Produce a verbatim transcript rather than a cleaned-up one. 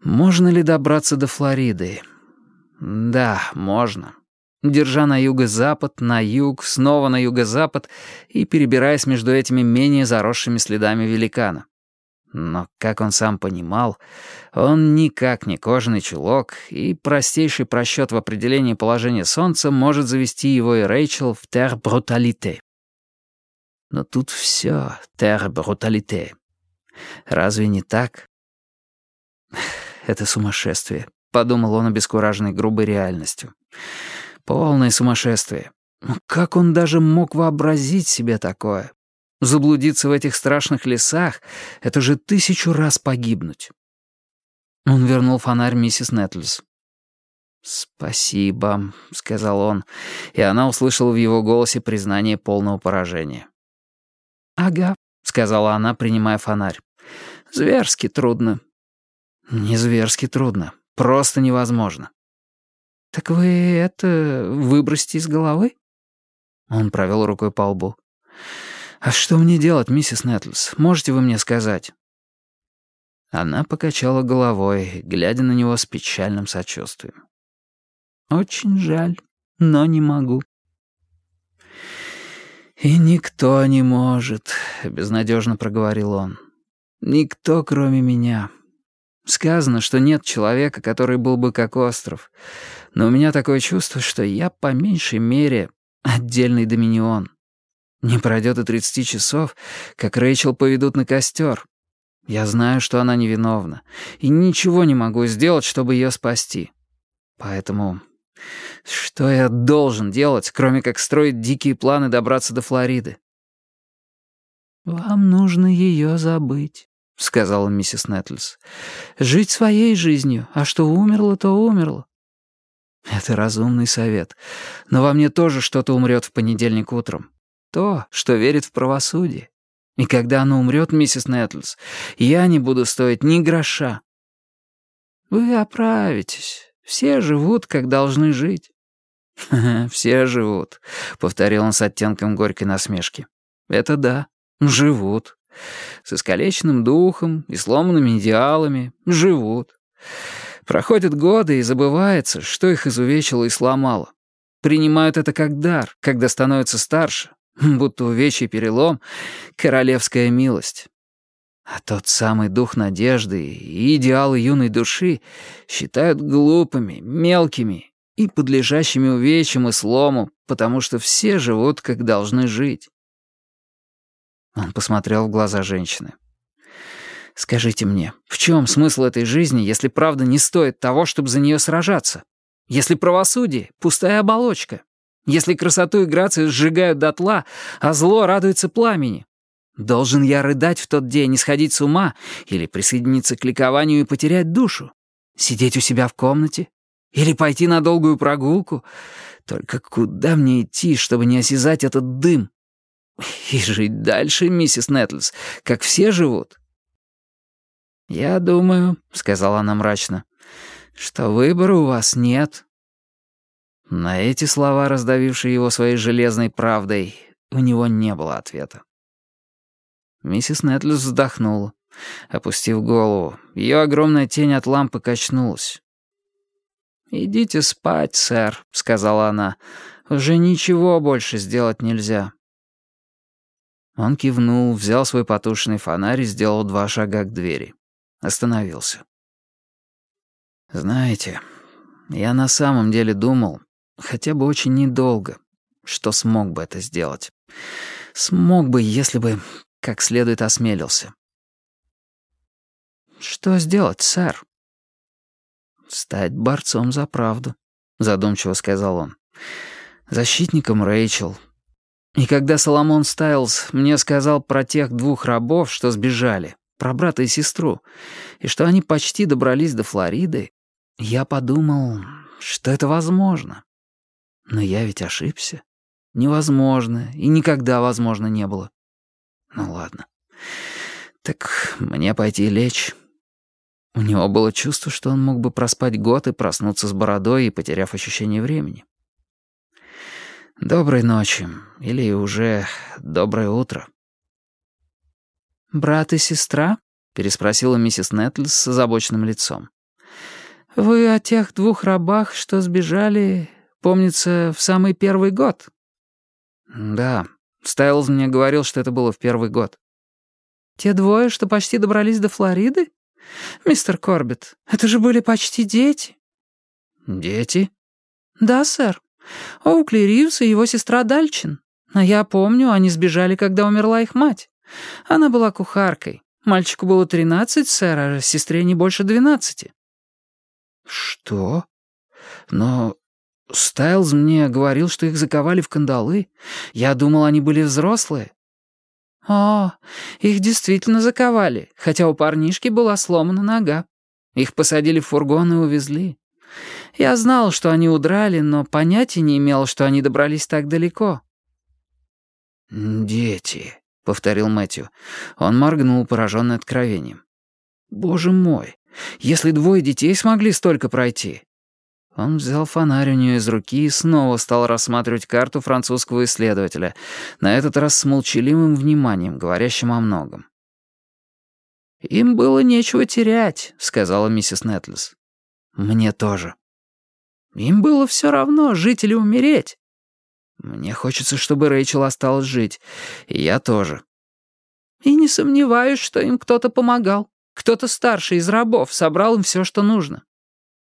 Можно ли добраться до Флориды? Да, можно. Держа на юго-запад, на юг, снова на юго-запад и перебираясь между этими менее заросшими следами великана. Но, как он сам понимал, он никак не кожаный чулок, и простейший просчет в определении положения Солнца может завести его и Рэйчел в terre brutalité. Но тут все terre brutalité. Разве не так? Это сумасшествие, подумал он, обескураженный грубой реальностью. Полное сумасшествие. Ну как он даже мог вообразить себе такое? Заблудиться в этих страшных лесах — это же тысячу раз погибнуть. Он вернул фонарь миссис Нетлс. «Спасибо», — сказал он, и она услышала в его голосе признание полного поражения. «Ага», — сказала она, принимая фонарь. «Зверски трудно». «Не зверски трудно. Просто невозможно». «Так вы это выбросите из головы?» Он провел рукой по лбу. «А что мне делать, миссис Нетлс? Можете вы мне сказать?» Она покачала головой, глядя на него с печальным сочувствием. «Очень жаль, но не могу». «И никто не может», — безнадежно проговорил он. «Никто, кроме меня. Сказано, что нет человека, который был бы как остров. Но у меня такое чувство, что я по меньшей мере отдельный доминион. Не пройдет и тридцати часов, как Рэйчел поведут на костер. Я знаю, что она невиновна, и ничего не могу сделать, чтобы ее спасти. Поэтому что я должен делать, кроме как строить дикие планы добраться до Флориды?» «Вам нужно ее забыть», — сказала миссис Нетлс. «Жить своей жизнью, а что умерло, то умерло». Это разумный совет. Но во мне тоже что-то умрет в понедельник утром. То, что верит в правосудие. И когда оно умрет, миссис Нетлс, я не буду стоить ни гроша. Вы оправитесь. Все живут, как должны жить. «Все живут», — повторил он с оттенком горькой насмешки. «Это да, живут. С искалеченным духом и сломанными идеалами живут. Проходят годы, и забывается, что их изувечило и сломало. Принимают это как дар, когда становятся старше, будто увечье и перелом — королевская милость. А тот самый дух надежды и идеалы юной души считают глупыми, мелкими и подлежащими увечьям и слому, потому что все живут, как должны жить». Он посмотрел в глаза женщины. «Скажите мне, в чем смысл этой жизни, если правда не стоит того, чтобы за нее сражаться? Если правосудие — пустая оболочка? Если красоту и грацию сжигают дотла, а зло радуется пламени? Должен я рыдать в тот день, не сходить с ума или присоединиться к ликованию и потерять душу? Сидеть у себя в комнате? Или пойти на долгую прогулку? Только куда мне идти, чтобы не осязать этот дым? И жить дальше, миссис Нетлс, как все живут?» «Я думаю», — сказала она мрачно, — «что выбора у вас нет». На эти слова, раздавившие его своей железной правдой, у него не было ответа. Миссис Нетлс вздохнула, опустив голову. Ее огромная тень от лампы качнулась. «Идите спать, сэр», — сказала она. «Уже ничего больше сделать нельзя». Он кивнул, взял свой потушенный фонарь и сделал два шага к двери. Остановился. «Знаете, я на самом деле думал, хотя бы очень недолго, что смог бы это сделать. Смог бы, если бы как следует осмелился». «Что сделать, сэр?» «Стать борцом за правду», — задумчиво сказал он. «Защитником Рэйчел. И когда Соломон Стайлз мне сказал про тех двух рабов, что сбежали, про брата и сестру, и что они почти добрались до Флориды, я подумал, что это возможно. Но я ведь ошибся. Невозможно, и никогда возможно не было. Ну ладно. Так мне пойти лечь». У него было чувство, что он мог бы проспать год и проснуться с бородой и потеряв ощущение времени. «Доброй ночи, или уже доброе утро». «Брат и сестра?» — переспросила миссис Нетлс с озабоченным лицом. «Вы о тех двух рабах, что сбежали, помнится, в самый первый год?» «Да, Стайлз мне говорил, что это было в первый год». «Те двое, что почти добрались до Флориды? Мистер Корбетт, это же были почти дети». «Дети?» «Да, сэр. Оукли Ривз и его сестра Дальчин. А я помню, они сбежали, когда умерла их мать. Она была кухаркой. Мальчику было тринадцать, сэр, а сестре не больше двенадцати». «Что? Но Стайлз мне говорил, что их заковали в кандалы. Я думал, они были взрослые». «О, их действительно заковали, хотя у парнишки была сломана нога. Их посадили в фургон и увезли. Я знал, что они удрали, но понятия не имел, что они добрались так далеко». «Дети», — повторил Мэтью. Он моргнул, пораженный откровением. «Боже мой, если двое детей смогли столько пройти». Он взял фонарь у нее из руки и снова стал рассматривать карту французского исследователя, на этот раз с молчаливым вниманием, говорящим о многом. «Им было нечего терять», — сказала миссис Нетлес. «Мне тоже». «Им было все равно, жить или умереть». «Мне хочется, чтобы Рэйчел осталась жить, и я тоже». «И не сомневаюсь, что им кто-то помогал. Кто-то старший из рабов собрал им все, что нужно.